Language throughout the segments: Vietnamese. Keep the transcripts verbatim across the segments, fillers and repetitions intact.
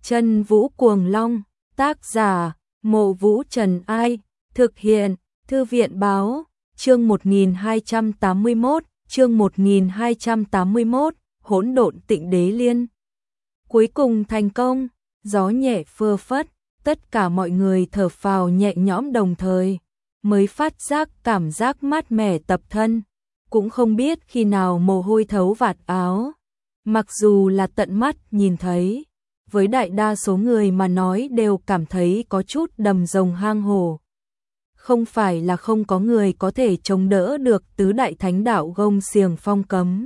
Chân Vũ Cuồng Long, tác giả, Mộ Vũ Trần Ai, thực hiện, Thư viện Báo, chương một nghìn hai trăm tám mươi mốt, chương một nghìn hai trăm tám mươi mốt, Hỗn Độn Tịnh Đế Liên. Cuối cùng thành công, gió nhẹ phơ phất, tất cả mọi người thở phào nhẹ nhõm đồng thời, mới phát giác cảm giác mát mẻ tập thân, cũng không biết khi nào mồ hôi thấu vạt áo. Mặc dù là tận mắt nhìn thấy, với đại đa số người mà nói đều cảm thấy có chút đầm rồng hang hổ. Không phải là không có người có thể chống đỡ được tứ đại thánh đạo gông xiềng phong cấm.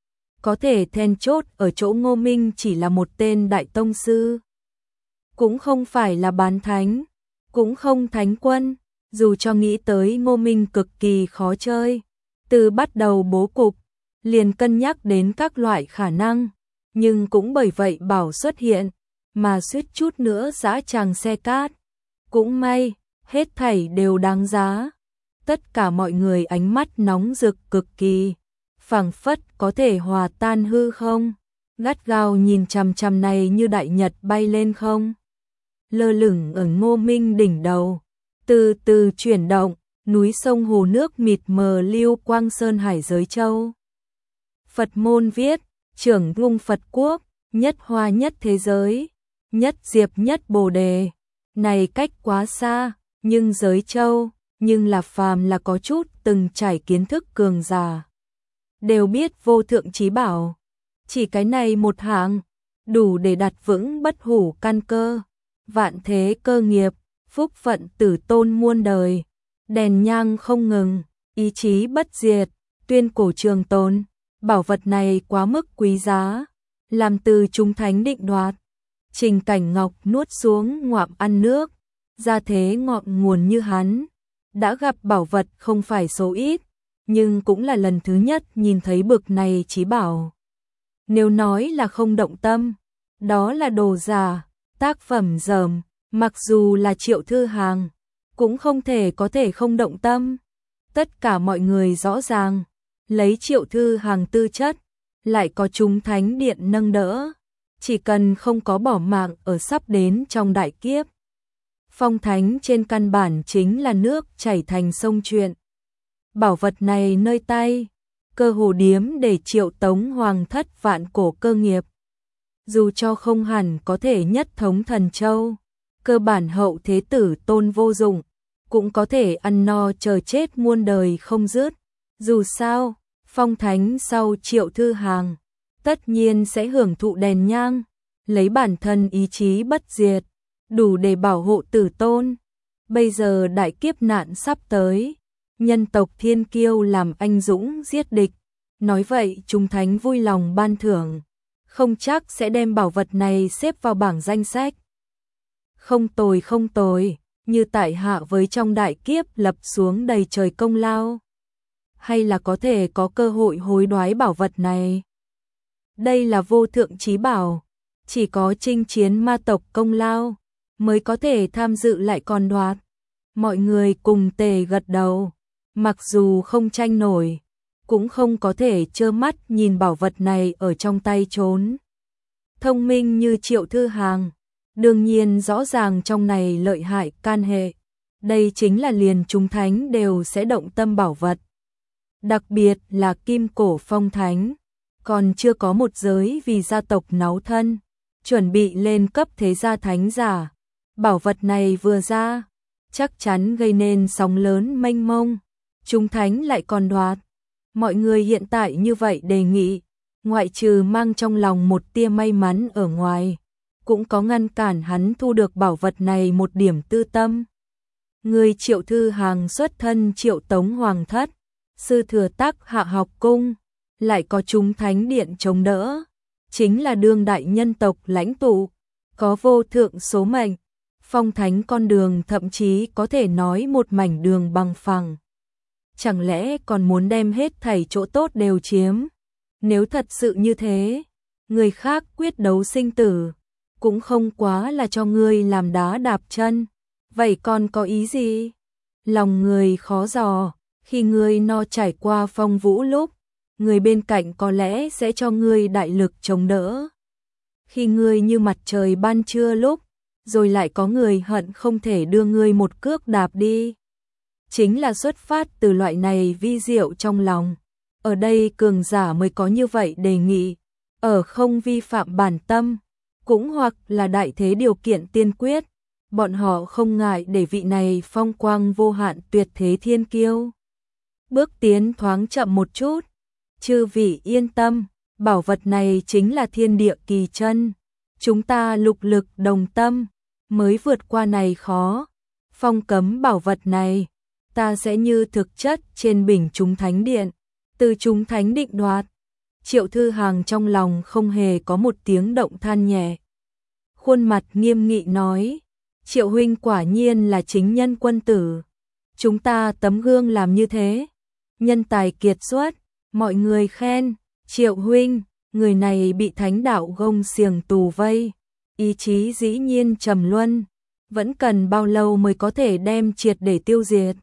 Có thể then chốt ở chỗ Ngô Minh chỉ là một tên đại tông sư. Cũng không phải là bán thánh, cũng không thánh quân, dù cho nghĩ tới Ngô Minh cực kỳ khó chơi. Từ bắt đầu bố cục, liền cân nhắc đến các loại khả năng, nhưng cũng bởi vậy Bảo xuất hiện, mà suýt chút nữa giã tràng xe cát. Cũng may, hết thảy đều đáng giá. Tất cả mọi người ánh mắt nóng rực cực kỳ, phảng phất có thể hòa tan hư không, gắt gao nhìn chằm chằm này như đại nhật bay lên không. Lơ lửng ở Ngô Minh đỉnh đầu, từ từ chuyển động, núi sông hồ nước mịt mờ lưu quang sơn hải giới châu. Phật môn viết, trưởng ngung Phật quốc, nhất hoa nhất thế giới, nhất diệp nhất bồ đề. Này cách quá xa, nhưng giới châu, nhưng là phàm là có chút từng trải kiến thức cường giả, đều biết vô thượng chí bảo. Chỉ cái này một hạng, đủ để đặt vững bất hủ căn cơ, vạn thế cơ nghiệp, phúc phận tử tôn muôn đời. Đèn nhang không ngừng, ý chí bất diệt, tuyên cổ trường tồn. Bảo vật này quá mức quý giá, làm từ chúng thánh định đoạt. Trình Cảnh Ngọc nuốt xuống ngoạm ăn nước, ra thế ngọn nguồn như hắn, đã gặp bảo vật không phải số ít, nhưng cũng là lần thứ nhất nhìn thấy bực này chí bảo. Nếu nói là không động tâm, đó là đồ giả, tác phẩm dởm, mặc dù là Triệu Thư Hàng, cũng không thể có thể không động tâm. Tất cả mọi người rõ ràng, lấy Triệu Thư Hàng tư chất, lại có chúng thánh điện nâng đỡ, chỉ cần không có bỏ mạng ở sắp đến trong đại kiếp. Phong thánh trên căn bản chính là nước chảy thành sông chuyện. Bảo vật này nơi tay, cơ hồ điếm để triệu tống hoàng thất vạn cổ cơ nghiệp. Dù cho không hẳn có thể nhất thống thần châu, cơ bản hậu thế tử tôn vô dụng, cũng có thể ăn no chờ chết muôn đời không dứt. Dù sao, phong thánh sau Triệu Thư Hàng, tất nhiên sẽ hưởng thụ đèn nhang, lấy bản thân ý chí bất diệt, đủ để bảo hộ tử tôn. Bây giờ đại kiếp nạn sắp tới, nhân tộc thiên kiêu làm anh dũng giết địch, nói vậy chúng thánh vui lòng ban thưởng, không chắc sẽ đem bảo vật này xếp vào bảng danh sách. Không tồi không tồi, như tại hạ với trong đại kiếp lập xuống đầy trời công lao, hay là có thể có cơ hội hối đoái bảo vật này. Đây là vô thượng chí bảo, chỉ có chinh chiến ma tộc công lao mới có thể tham dự lại còn đoạt. Mọi người cùng tề gật đầu, mặc dù không tranh nổi, cũng không có thể trơ mắt nhìn bảo vật này ở trong tay trốn. Thông minh như Triệu Thư Hàng, đương nhiên rõ ràng trong này lợi hại can hệ. Đây chính là liền chúng thánh đều sẽ động tâm bảo vật. Đặc biệt là kim cổ phong thánh, còn chưa có một giới vì gia tộc náu thân, chuẩn bị lên cấp thế gia thánh giả. Bảo vật này vừa ra, chắc chắn gây nên sóng lớn mênh mông, chúng thánh lại còn đoạt. Mọi người hiện tại như vậy đề nghị, ngoại trừ mang trong lòng một tia may mắn ở ngoài, cũng có ngăn cản hắn thu được bảo vật này một điểm tư tâm. Người Triệu Thư Hàng xuất thân Triệu Tống Hoàng thất, sư thừa tác Hạ học cung, lại có chúng thánh điện chống đỡ, chính là đương đại nhân tộc lãnh tụ, có vô thượng số mệnh. Phong thánh con đường thậm chí có thể nói một mảnh đường bằng phẳng. Chẳng lẽ còn muốn đem hết thảy chỗ tốt đều chiếm? Nếu thật sự như thế, người khác quyết đấu sinh tử, cũng không quá là cho ngươi làm đá đạp chân. Vậy còn có ý gì? Lòng người khó dò, khi ngươi no trải qua phong vũ lúc, người bên cạnh có lẽ sẽ cho ngươi đại lực chống đỡ. khi ngươi như mặt trời ban trưa lúc, rồi lại có người hận không thể đưa ngươi một cước đạp đi. Chính là xuất phát từ loại này vi diệu trong lòng. Ở đây cường giả mới có như vậy đề nghị, ở không vi phạm bản tâm, cũng hoặc là đại thế điều kiện tiên quyết, bọn họ không ngại để vị này phong quang vô hạn tuyệt thế thiên kiêu bước tiến thoáng chậm một chút. Chư vị yên tâm, bảo vật này chính là thiên địa kỳ chân, chúng ta lục lực đồng tâm mới vượt qua này khó. Phong cấm bảo vật này, ta sẽ như thực chất trên bình chúng thánh điện, từ chúng thánh định đoạt. Triệu Thư Hàng trong lòng không hề có một tiếng động than nhẹ, khuôn mặt nghiêm nghị nói: Triệu huynh quả nhiên là chính nhân quân tử, chúng ta tấm gương làm như thế, nhân tài kiệt xuất, mọi người khen. Triệu huynh, người này bị thánh đạo gông xiềng tù vây, ý chí dĩ nhiên trầm luân, vẫn cần bao lâu mới có thể đem triệt để tiêu diệt?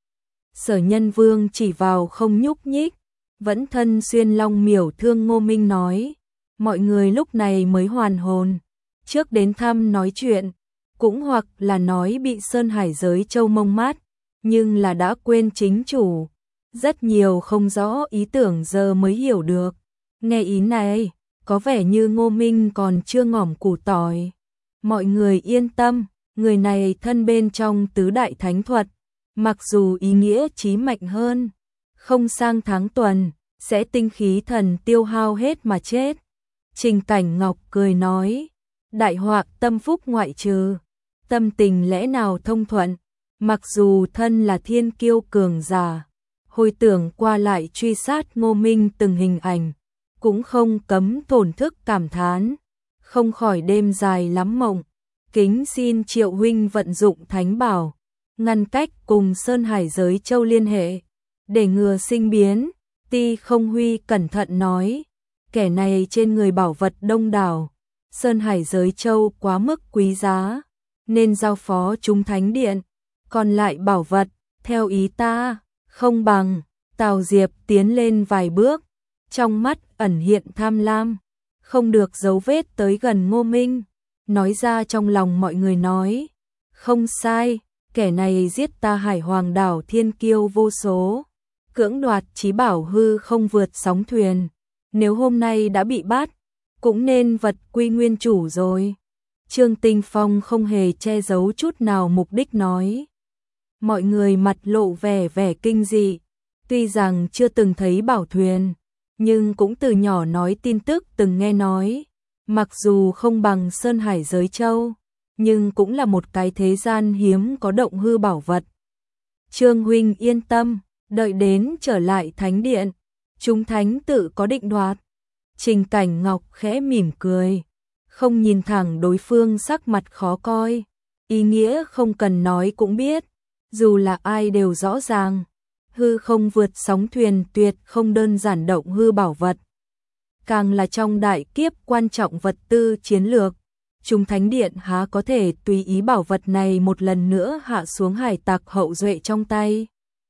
Sở Nhân Vương chỉ vào không nhúc nhích, vẫn thân xuyên long miểu thương Ngô Minh nói: mọi người lúc này mới hoàn hồn, trước đến thăm nói chuyện, cũng hoặc là nói bị Sơn Hải giới châu mông mát, nhưng là đã quên chính chủ. Rất nhiều không rõ ý tưởng giờ mới hiểu được. Nghe ý này, có vẻ như Ngô Minh còn chưa ngỏm củ tỏi. Mọi người yên tâm, người này thân bên trong tứ đại thánh thuật, mặc dù ý nghĩa chí mạnh hơn, không sang tháng tuần, sẽ tinh khí thần tiêu hao hết mà chết. Trình Cảnh Ngọc cười nói: đại họa tâm phúc ngoại trừ, tâm tình lẽ nào thông thuận, mặc dù thân là thiên kiêu cường giả, hồi tưởng qua lại truy sát Ngô Minh từng hình ảnh, cũng không cấm thổn thức cảm thán, không khỏi đêm dài lắm mộng. Kính xin Triệu huynh vận dụng thánh bảo, ngăn cách cùng Sơn Hải giới châu liên hệ, để ngừa sinh biến. Ti Không Huy cẩn thận nói: kẻ này trên người bảo vật đông đảo, Sơn Hải giới châu quá mức quý giá, nên giao phó chúng thánh điện, còn lại bảo vật, theo ý ta, không bằng. Tào Diệp tiến lên vài bước, trong mắt ẩn hiện tham lam, không được giấu vết tới gần Ngô Minh, nói ra trong lòng mọi người nói: không sai, kẻ này giết ta Hải Hoàng đảo thiên kiêu vô số, cưỡng đoạt chí bảo hư không vượt sóng thuyền, nếu hôm nay đã bị bắt, cũng nên vật quy nguyên chủ rồi. Trương Tinh Phong không hề che giấu chút nào mục đích nói. Mọi người mặt lộ vẻ vẻ kinh dị, tuy rằng chưa từng thấy bảo thuyền, nhưng cũng từ nhỏ nói tin tức từng nghe nói, mặc dù không bằng Sơn Hải giới châu, nhưng cũng là một cái thế gian hiếm có động hư bảo vật. Trương huynh yên tâm, đợi đến trở lại thánh điện, chúng thánh tự có định đoạt. Trình Cảnh Ngọc khẽ mỉm cười, không nhìn thẳng đối phương sắc mặt khó coi, ý nghĩa không cần nói cũng biết, dù là ai đều rõ ràng, hư không vượt sóng thuyền tuyệt không đơn giản động hư bảo vật, càng là trong đại kiếp quan trọng vật tư chiến lược, chúng thánh điện há có thể tùy ý bảo vật này một lần nữa hạ xuống hải tặc hậu duệ trong tay.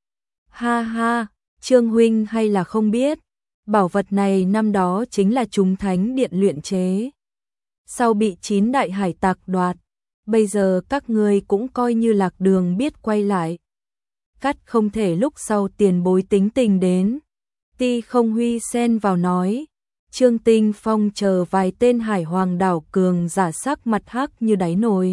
Ha ha, Trương huynh hay là không biết, bảo vật này năm đó chính là chúng thánh điện luyện chế, sau bị chín đại hải tặc đoạt, bây giờ các ngươi cũng coi như lạc đường biết quay lại. Cắt không thể lúc sau tiền bối tính tình đến. Ti Không Huy xen vào nói. Trương Tinh Phong chờ vài tên Hải Hoàng đảo cường giả sắc mặt hắc như đáy nồi.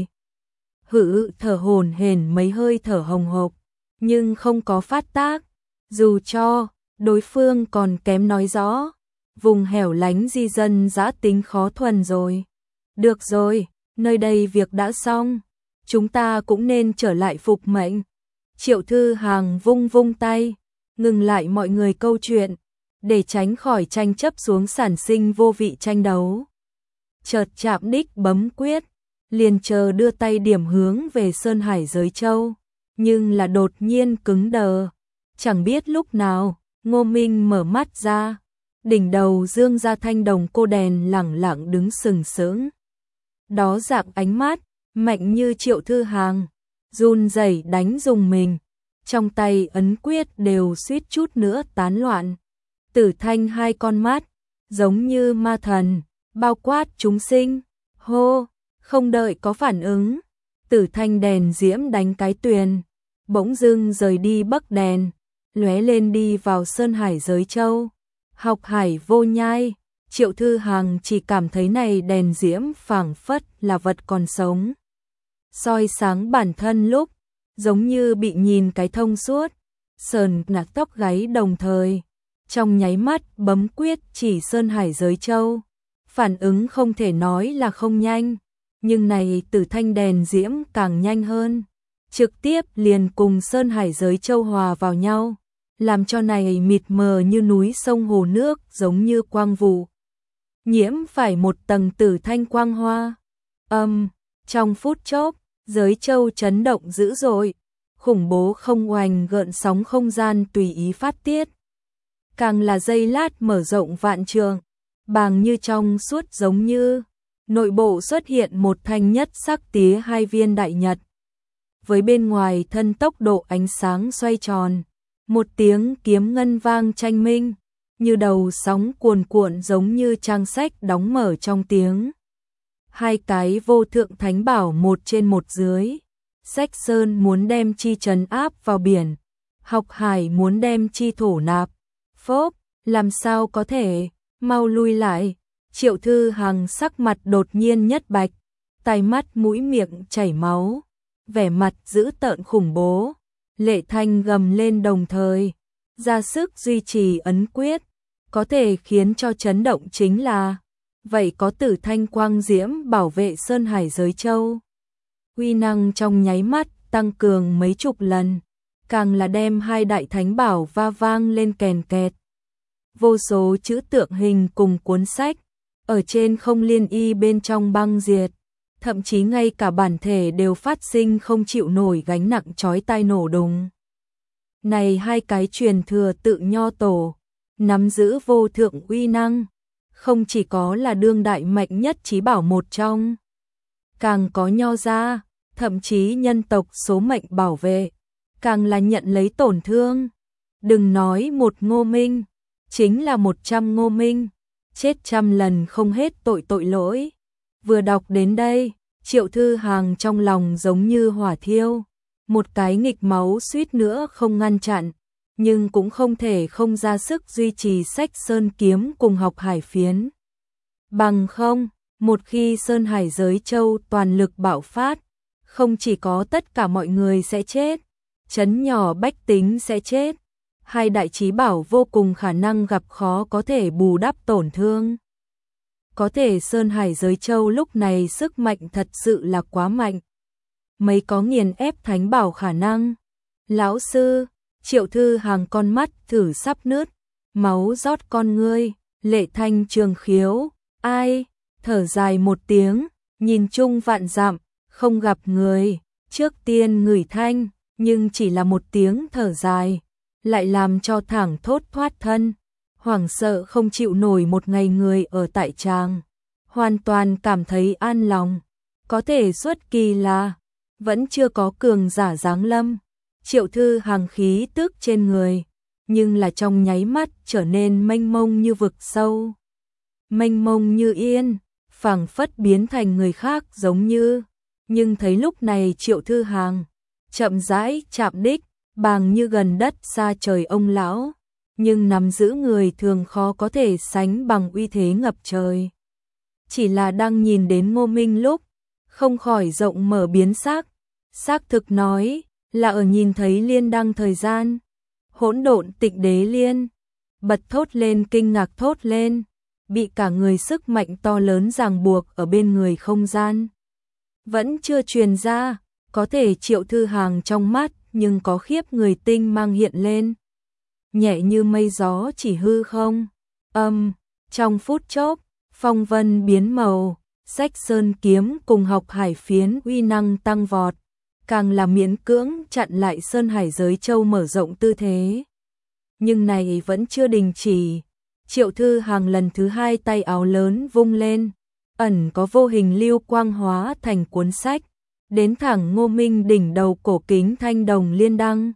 Hự thở hổn hển mấy hơi thở hồng hộc, nhưng không có phát tác, dù cho đối phương còn kém nói rõ, vùng hẻo lánh di dân dã tính khó thuần rồi. Được rồi, nơi đây việc đã xong, chúng ta cũng nên trở lại phục mệnh. Triệu Thư Hàng vung vung tay, ngừng lại mọi người câu chuyện, để tránh khỏi tranh chấp xuống sản sinh vô vị tranh đấu. Chợt chạm đích bấm quyết, liền chờ đưa tay điểm hướng về Sơn Hải giới châu, nhưng là đột nhiên cứng đờ. Chẳng biết lúc nào, Ngô Minh mở mắt ra, đỉnh đầu dương ra thanh đồng cô đèn lẳng lặng đứng sừng sững. Đó dạng ánh mắt, mạnh như Triệu Thư Hàng, run rẩy đánh dùng mình, trong tay ấn quyết đều suýt chút nữa tán loạn. Tử thanh hai con mắt, giống như ma thần, bao quát chúng sinh. Hô, không đợi có phản ứng, Tử Thanh đèn diễm đánh cái tuyền, bỗng dưng rời đi bắc đèn, lóe lên đi vào Sơn Hải Giới Châu. Học Hải Vô Nhai, Triệu Thư Hằng chỉ cảm thấy này đèn diễm phảng phất là vật còn sống. Soi sáng bản thân lúc, giống như bị nhìn cái thông suốt, sờn nạc tóc gáy đồng thời. Trong nháy mắt bấm quyết chỉ Sơn Hải Giới Châu. Phản ứng không thể nói là không nhanh, nhưng này Tử Thanh đèn diễm càng nhanh hơn. Trực tiếp liền cùng Sơn Hải Giới Châu hòa vào nhau, làm cho này mịt mờ như núi sông hồ nước giống như quang vụ. Nhiễm phải một tầng Tử Thanh quang hoa. Âm, um, trong phút chốc, Giới Châu chấn động dữ dội, khủng bố không oanh gợn sóng không gian tùy ý phát tiết. Càng là giây lát mở rộng vạn trường, bàng như trong suốt giống như, nội bộ xuất hiện một thanh nhất sắc tía hai viên đại nhật. Với bên ngoài thân tốc độ ánh sáng xoay tròn, một tiếng kiếm ngân vang tranh minh, như đầu sóng cuồn cuộn giống như trang sách đóng mở trong tiếng. Hai cái vô thượng thánh bảo một trên một dưới, Sách Sơn muốn đem chi trấn áp vào biển, Học Hải muốn đem chi thổ nạp. Phốp, làm sao có thể, mau lui lại. Triệu Thư Hằng sắc mặt đột nhiên nhất bạch, tai mắt mũi miệng chảy máu, vẻ mặt dữ tợn khủng bố. Lệ Thanh gầm lên đồng thời, ra sức duy trì ấn quyết, có thể khiến cho chấn động chính là, vậy có Tử Thanh quang diễm bảo vệ Sơn Hải Giới Châu. Uy năng trong nháy mắt tăng cường mấy chục lần, càng là đem hai đại thánh bảo va vang lên kèn kẹt. Vô số chữ tượng hình cùng cuốn sách, ở trên không liên y bên trong băng diệt, thậm chí ngay cả bản thể đều phát sinh không chịu nổi gánh nặng chói tai nổ đùng. Này hai cái truyền thừa tự nho tổ, nắm giữ vô thượng uy năng, không chỉ có là đương đại mạnh nhất chí bảo một trong, càng có nho gia, thậm chí nhân tộc số mệnh bảo vệ, càng là nhận lấy tổn thương. Đừng nói một Ngô Minh, chính là một trăm Ngô Minh, chết trăm lần không hết tội tội lỗi. Vừa đọc đến đây, Triệu Thư Hằng trong lòng giống như hỏa thiêu, một cái nghịch máu suýt nữa không ngăn chặn, nhưng cũng không thể không ra sức duy trì Sách Sơn kiếm cùng Học Hải phiến. Bằng không, một khi Sơn Hải Giới Châu toàn lực bạo phát, không chỉ có tất cả mọi người sẽ chết, trấn nhỏ bách tính sẽ chết, hai đại chí bảo vô cùng khả năng gặp khó có thể bù đắp tổn thương. Có thể Sơn Hải Giới Châu lúc này sức mạnh thật sự là quá mạnh, mấy có nghiền ép thánh bảo khả năng. Lão sư, Triệu Thư Hằng con mắt thử sắp nứt, máu rót con ngươi. Lệ Thanh trường khiếu, ai, thở dài một tiếng, nhìn chung vạn dặm, không gặp người, trước tiên ngửi thanh, nhưng chỉ là một tiếng thở dài, lại làm cho thẳng thốt thoát thân, hoảng sợ không chịu nổi một ngày người ở tại tràng, hoàn toàn cảm thấy an lòng. Có thể xuất kỳ là, vẫn chưa có cường giả giáng lâm, Triệu Thư Hằng khí tức trên người, nhưng là trong nháy mắt trở nên mênh mông như vực sâu, mênh mông như yên, phảng phất biến thành người khác giống như. Nhưng thấy lúc này Triệu Thư Hằng chậm rãi chạm đích, bàng như gần đất xa trời ông lão, nhưng nắm giữ người thường khó có thể sánh bằng uy thế ngập trời. Chỉ là đang nhìn đến Ngô Minh lúc, không khỏi rộng mở biến sắc, xác thực nói là ở nhìn thấy liên đăng thời gian, hỗn độn Tịnh Đế Liên, bật thốt lên kinh ngạc thốt lên, bị cả người sức mạnh to lớn ràng buộc ở bên người không gian. Vẫn chưa truyền ra, có thể Triệu Thư Hằng trong mắt nhưng có khiếp người tinh mang hiện lên. Nhẹ như mây gió chỉ hư không, âm, um, trong phút chốc, phong vân biến màu, Sách Sơn kiếm cùng Học Hải phiến uy năng tăng vọt, càng là miễn cưỡng chặn lại Sơn Hải Giới Châu mở rộng tư thế. Nhưng này vẫn chưa đình chỉ, Triệu Thư Hằng lần thứ hai tay áo lớn vung lên, ẩn có vô hình lưu quang hóa thành cuốn sách, đến thẳng Ngô Minh đỉnh đầu cổ kính thanh đồng liên đăng.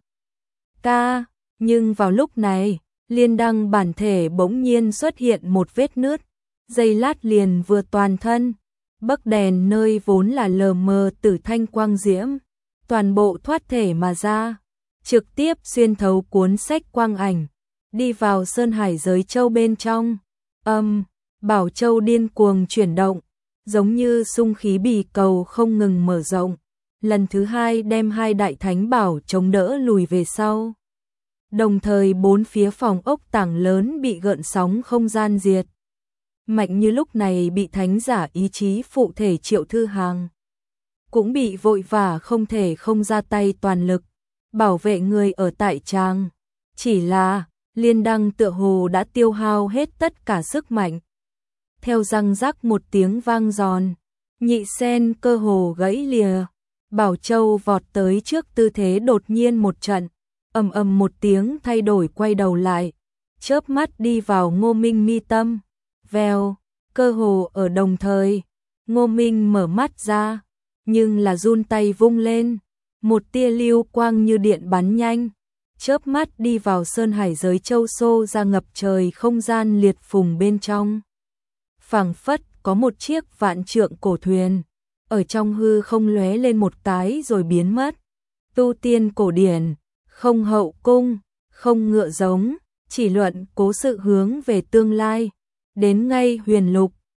Ca, nhưng vào lúc này, liên đăng bản thể bỗng nhiên xuất hiện một vết nứt, giây lát liền vừa toàn thân, bấc đèn nơi vốn là lờ mờ tử thanh quang diễm, toàn bộ thoát thể mà ra, trực tiếp xuyên thấu cuốn sách quang ảnh, đi vào sơn hải giới châu bên trong. Âm, bảo châu điên cuồng chuyển động, giống như xung khí bì cầu không ngừng mở rộng, lần thứ hai đem hai đại thánh bảo chống đỡ lùi về sau. Đồng thời bốn phía phòng ốc tảng lớn bị gợn sóng không gian diệt. Mạnh như lúc này bị thánh giả ý chí phụ thể Triệu Thư Hàng, cũng bị vội vả không thể không ra tay toàn lực, bảo vệ người ở tại trang. Chỉ là, liên đăng tựa hồ đã tiêu hao hết tất cả sức mạnh. Theo răng rắc một tiếng vang giòn, nhị sen cơ hồ gãy lìa, Bảo Châu vọt tới trước tư thế đột nhiên một trận, ầm ầm một tiếng thay đổi quay đầu lại, chớp mắt đi vào Ngô Minh mi tâm. Vèo, cơ hồ ở đồng thời, Ngô Minh mở mắt ra, nhưng là run tay vung lên, một tia lưu quang như điện bắn nhanh, chớp mắt đi vào sơn hải giới châu xô ra ngập trời không gian liệt phùng bên trong. Phảng phất có một chiếc vạn trượng cổ thuyền, ở trong hư không lóe lên một cái rồi biến mất. Tu tiên cổ điển, không hậu cung, không ngựa giống, chỉ luận cố sự hướng về tương lai. Đến ngay huyền lục,